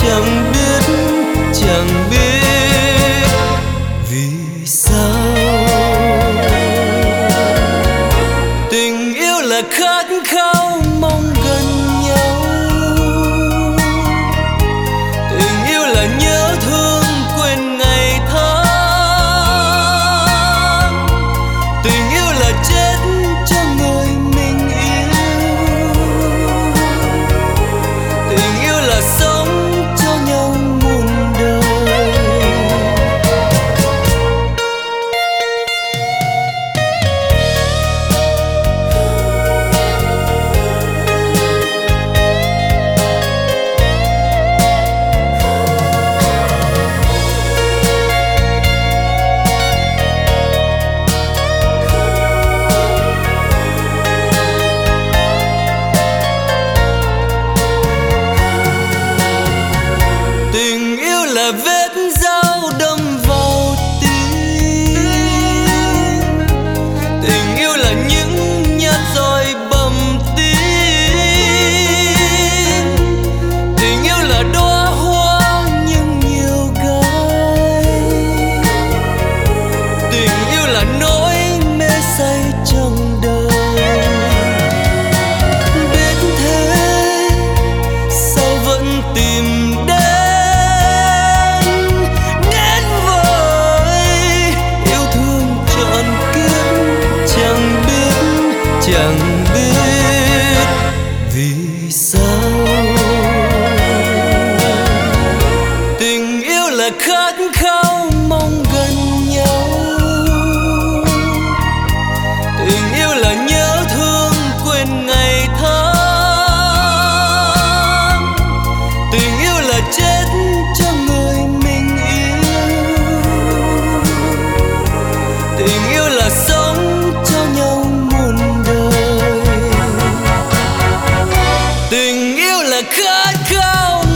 chẳng biết, chẳng biết vì sao. Tình yêu là khát khao mong gần nhau, tình yêu là nhớ thương quên ngày tháng, tình yêu là chết cho người mình yêu, tình yêu là sống cho nhau muôn đời. Tình yêu là vết dao đâm vào tim, tình yêu là những nhát roi bầm tím, tình yêu là đóa hoa nhưng nhiều gai, tình yêu là nỗi mê say trong đời. Biết thế sao vẫn tìm đến chẳng biết vì sao. Tình yêu là khát khao mong gần nhau, tình yêu là nhớ thương quên ngày tháng, tình yêu là chết cho người mình yêu, tình yêu là sống cho nhau muôn đời. Tình yêu là khát khao